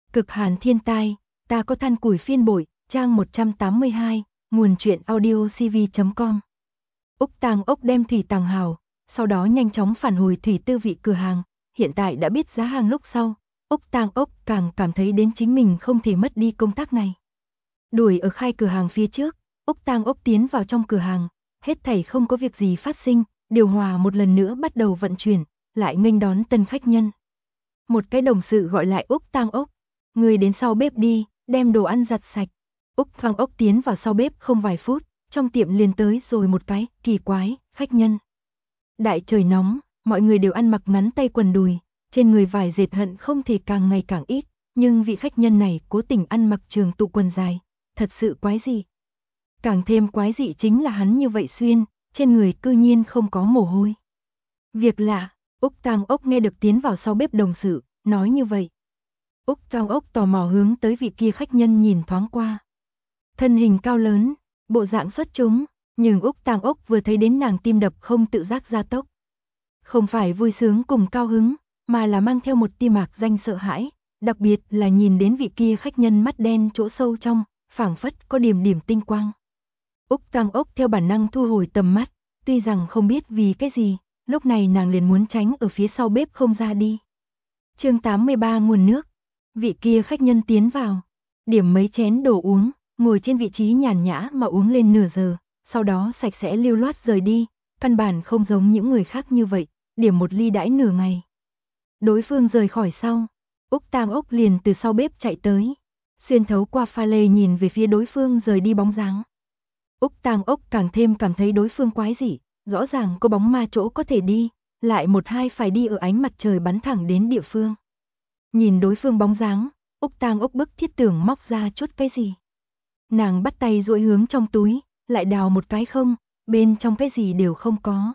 Cực hàn thiên tai, ta có than củi phiên bội, trang 182, nguồn truyện audio cv.com. Úc Tang Ốc đem thủy tàng hào, sau đó nhanh chóng phản hồi thủy tư vị cửa hàng, hiện tại đã biết giá hàng lúc sau, Úc Tang Ốc càng cảm thấy đến chính mình không thể mất đi công tác này. Đuổi ở khai cửa hàng phía trước, Úc Tang Ốc tiến vào trong cửa hàng, hết thảy không có việc gì phát sinh, điều hòa một lần nữa bắt đầu vận chuyển, lại nghênh đón tân khách nhân. Một cái đồng sự gọi lại Úc Tang Ốc, người đến sau bếp đi, đem đồ ăn giặt sạch. Úc Tang Ốc tiến vào sau bếp không vài phút, trong tiệm liền tới rồi một cái kỳ quái khách nhân. Đại trời nóng, mọi người đều ăn mặc ngắn tay quần đùi, trên người vải dệt hận không thể càng ngày càng ít, nhưng vị khách nhân này cố tình ăn mặc trường tụ quần dài, thật sự quái dị. Càng thêm quái dị chính là hắn như vậy xuyên, trên người cư nhiên không có mồ hôi. Việc lạ, Úc Tang Ốc nghe được tiến vào sau bếp đồng sự, nói như vậy. Úc Tang Ốc tò mò hướng tới vị kia khách nhân nhìn thoáng qua. Thân hình cao lớn, bộ dạng xuất chúng, nhưng Úc Tang Ốc vừa thấy đến nàng tim đập không tự giác gia tốc. Không phải vui sướng cùng cao hứng, mà là mang theo một tia mạc danh sợ hãi, đặc biệt là nhìn đến vị kia khách nhân mắt đen chỗ sâu trong, phảng phất có điểm điểm tinh quang. Úc Tang Ốc theo bản năng thu hồi tầm mắt, tuy rằng không biết vì cái gì, lúc này nàng liền muốn tránh ở phía sau bếp không ra đi. Chương 83 nguồn nước. Vị kia khách nhân tiến vào, điểm mấy chén đồ uống, ngồi trên vị trí nhàn nhã mà uống lên nửa giờ, sau đó sạch sẽ lưu loát rời đi, căn bản không giống những người khác như vậy, điểm một ly đãi nửa ngày. Đối phương rời khỏi sau, Úc Tang Ốc liền từ sau bếp chạy tới, xuyên thấu qua pha lê nhìn về phía đối phương rời đi bóng dáng. Úc Tang Ốc càng thêm cảm thấy đối phương quái dị, rõ ràng có bóng ma chỗ có thể đi, lại một hai phải đi ở ánh mặt trời bắn thẳng đến địa phương. Nhìn đối phương bóng dáng, Úc Tang Ốc bức thiết tưởng móc ra chút cái gì. Nàng bắt tay duỗi hướng trong túi, lại đào một cái không, bên trong cái gì đều không có.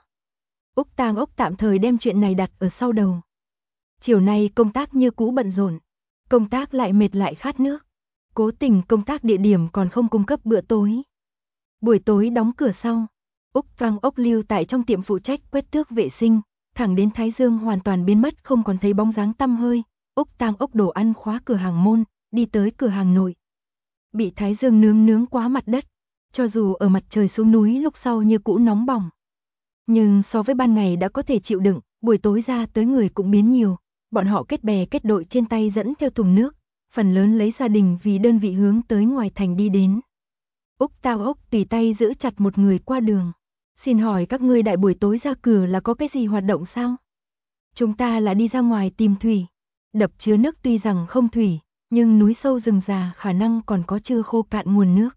Úc Tang Ốc tạm thời đem chuyện này đặt ở sau đầu. Chiều nay công tác như cũ bận rộn, công tác lại mệt lại khát nước. Cố tình công tác địa điểm còn không cung cấp bữa tối. Buổi tối đóng cửa sau, Úc Tang Ốc lưu tại trong tiệm phụ trách quét tước vệ sinh, thẳng đến thái dương hoàn toàn biến mất không còn thấy bóng dáng tăm hơi, Úc Tang Ốc đồ ăn khóa cửa hàng môn, đi tới cửa hàng nội. Bị thái dương nướng quá mặt đất, cho dù ở mặt trời xuống núi lúc sau như cũ nóng bỏng. Nhưng so với ban ngày đã có thể chịu đựng, buổi tối ra tới người cũng biến nhiều, bọn họ kết bè kết đội trên tay dẫn theo thùng nước, phần lớn lấy gia đình vì đơn vị hướng tới ngoài thành đi đến. Úc Tang Ốc tùy tay giữ chặt một người qua đường. Xin hỏi các ngươi đại buổi tối ra cửa là có cái gì hoạt động sao? Chúng ta là đi ra ngoài tìm thủy. Đập chứa nước tuy rằng không thủy, nhưng núi sâu rừng già khả năng còn có chưa khô cạn nguồn nước.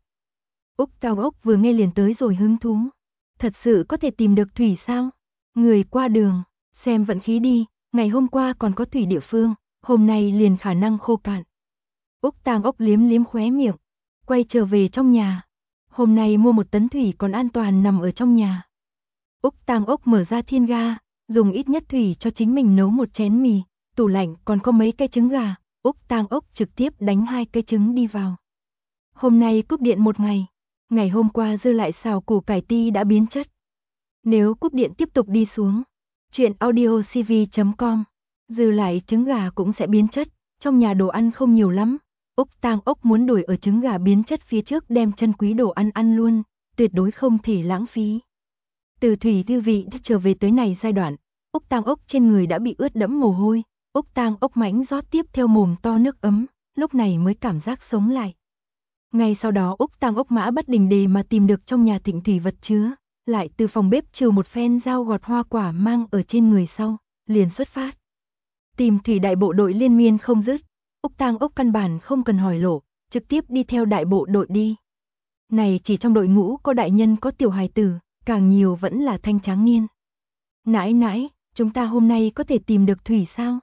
Úc Tang Ốc vừa nghe liền tới rồi hứng thú. Thật sự có thể tìm được thủy sao? Người qua đường, xem vận khí đi, ngày hôm qua còn có thủy địa phương, hôm nay liền khả năng khô cạn. Úc Tang Ốc liếm liếm khóe miệng, quay trở về trong nhà. Hôm nay mua một tấn thủy còn an toàn nằm ở trong nhà. Úc Tang Ốc mở ra thiên ga, dùng ít nhất thủy cho chính mình nấu một chén mì, tủ lạnh còn có mấy cái trứng gà, Úc Tang Ốc trực tiếp đánh 2 cái trứng đi vào. Hôm nay cúp điện một ngày hôm qua dư lại xào củ cải ti đã biến chất. Nếu cúp điện tiếp tục đi xuống, chuyện audio cv.com, dư lại trứng gà cũng sẽ biến chất, trong nhà đồ ăn không nhiều lắm. Úc Tang Ốc muốn đuổi ở trứng gà biến chất phía trước đem chân quý đồ ăn ăn luôn, tuyệt đối không thể lãng phí. Từ thủy tư vị trở về tới này giai đoạn, Úc Tang Ốc trên người đã bị ướt đẫm mồ hôi, Úc Tang Ốc mãnh rót tiếp theo mồm to nước ấm, lúc này mới cảm giác sống lại. Ngay sau đó Úc Tang Ốc mã bất đình đề mà tìm được trong nhà thịnh thủy vật chứa, lại từ phòng bếp trừ một phen dao gọt hoa quả mang ở trên người sau, liền xuất phát. Tìm thủy đại bộ đội liên miên không dứt, Úc Tang Ốc căn bản không cần hỏi lộ, trực tiếp đi theo đại bộ đội đi. Này chỉ trong đội ngũ có đại nhân có tiểu hài tử, càng nhiều vẫn là thanh tráng niên. Nãi nãi, chúng ta hôm nay có thể tìm được thủy sao?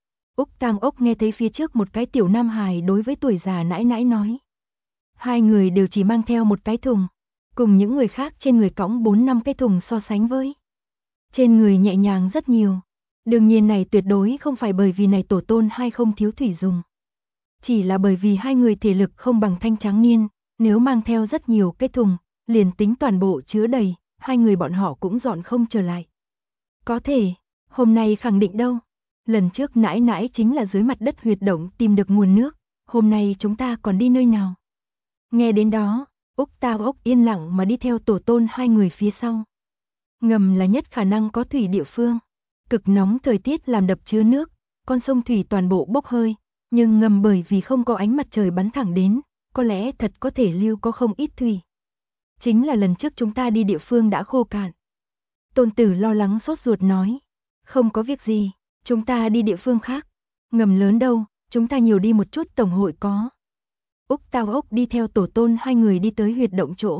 Úc Tang Ốc nghe thấy phía trước một cái tiểu nam hài đối với tuổi già nãi nãi nói. Hai người đều chỉ mang theo một cái thùng, cùng những người khác trên người cõng 4-5 cái thùng so sánh với. Trên người nhẹ nhàng rất nhiều. Đương nhiên này tuyệt đối không phải bởi vì này tổ tôn hay không thiếu thủy dùng. Chỉ là bởi vì hai người thể lực không bằng thanh tráng niên, nếu mang theo rất nhiều cái thùng, liền tính toàn bộ chứa đầy, hai người bọn họ cũng dọn không trở lại. Có thể, hôm nay khẳng định đâu. Lần trước nãi nãi chính là dưới mặt đất huyệt động tìm được nguồn nước, hôm nay chúng ta còn đi nơi nào? Nghe đến đó, Úc Tao Ốc yên lặng mà đi theo tổ tôn hai người phía sau. Ngầm là nhất khả năng có thủy địa phương. Cực nóng thời tiết làm đập chứa nước, con sông thủy toàn bộ bốc hơi, nhưng ngầm bởi vì không có ánh mặt trời bắn thẳng đến, có lẽ thật có thể lưu có không ít thủy. Chính là lần trước chúng ta đi địa phương đã khô cạn. Tôn Tử lo lắng sốt ruột nói, không có việc gì, chúng ta đi địa phương khác. Ngầm lớn đâu, chúng ta nhiều đi một chút tổng hội có. Úc Tao Ốc đi theo tổ tôn hai người đi tới huyệt động chỗ.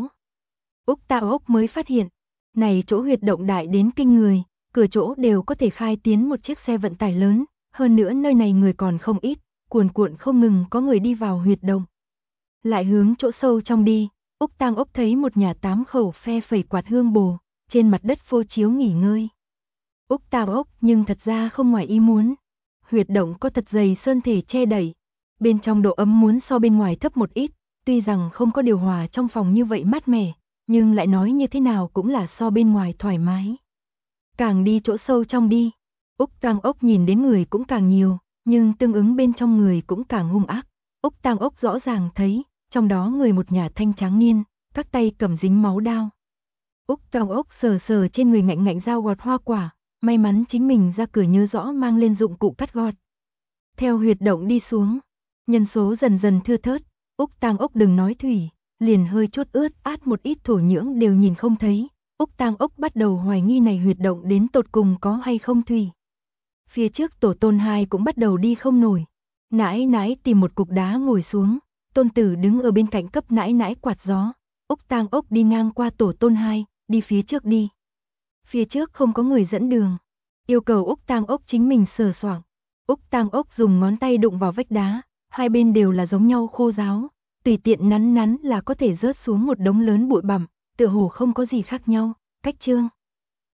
Úc Tao Ốc mới phát hiện, này chỗ huyệt động đại đến kinh người, cửa chỗ đều có thể khai tiến một chiếc xe vận tải lớn, hơn nữa nơi này người còn không ít, cuồn cuộn không ngừng có người đi vào huyệt động. Lại hướng chỗ sâu trong đi, Úc Tang Ốc thấy một nhà 8 khẩu phe phẩy quạt hương bồ, trên mặt đất phô chiếu nghỉ ngơi. Úc Tang Ốc nhưng thật ra không ngoài ý muốn. Huyệt động có thật dày sơn thể che đẩy, bên trong độ ấm muốn so bên ngoài thấp một ít, tuy rằng không có điều hòa trong phòng như vậy mát mẻ, nhưng lại nói như thế nào cũng là so bên ngoài thoải mái. Càng đi chỗ sâu trong đi, Úc Tang Ốc nhìn đến người cũng càng nhiều, nhưng tương ứng bên trong người cũng càng hung ác. Úc Tang Ốc rõ ràng thấy, trong đó người một nhà thanh tráng niên, các tay cầm dính máu đao. Úc Tang Ốc sờ sờ trên người ngạnh ngạnh dao gọt hoa quả, may mắn chính mình ra cửa nhớ rõ mang lên dụng cụ cắt gọt. Theo huyệt động đi xuống, nhân số dần dần thưa thớt, Úc Tang Ốc đừng nói thủy, liền hơi chút ướt át một ít thổ nhưỡng đều nhìn không thấy. Úc Tang Ốc bắt đầu hoài nghi này huyệt động đến tột cùng có hay không thủy. Phía trước tổ tôn hai cũng bắt đầu đi không nổi. Nãi nãi tìm một cục đá ngồi xuống, Tôn Tử đứng ở bên cạnh cấp nãi nãi quạt gió. Úc Tang Ốc đi ngang qua tổ tôn hai, đi phía trước đi. Phía trước không có người dẫn đường, yêu cầu Úc Tang Ốc chính mình sờ soạng. Úc Tang Ốc dùng ngón tay đụng vào vách đá, hai bên đều là giống nhau khô ráo, tùy tiện nắn nắn là có thể rớt xuống một đống lớn bụi bặm, tựa hồ không có gì khác nhau. Cách chương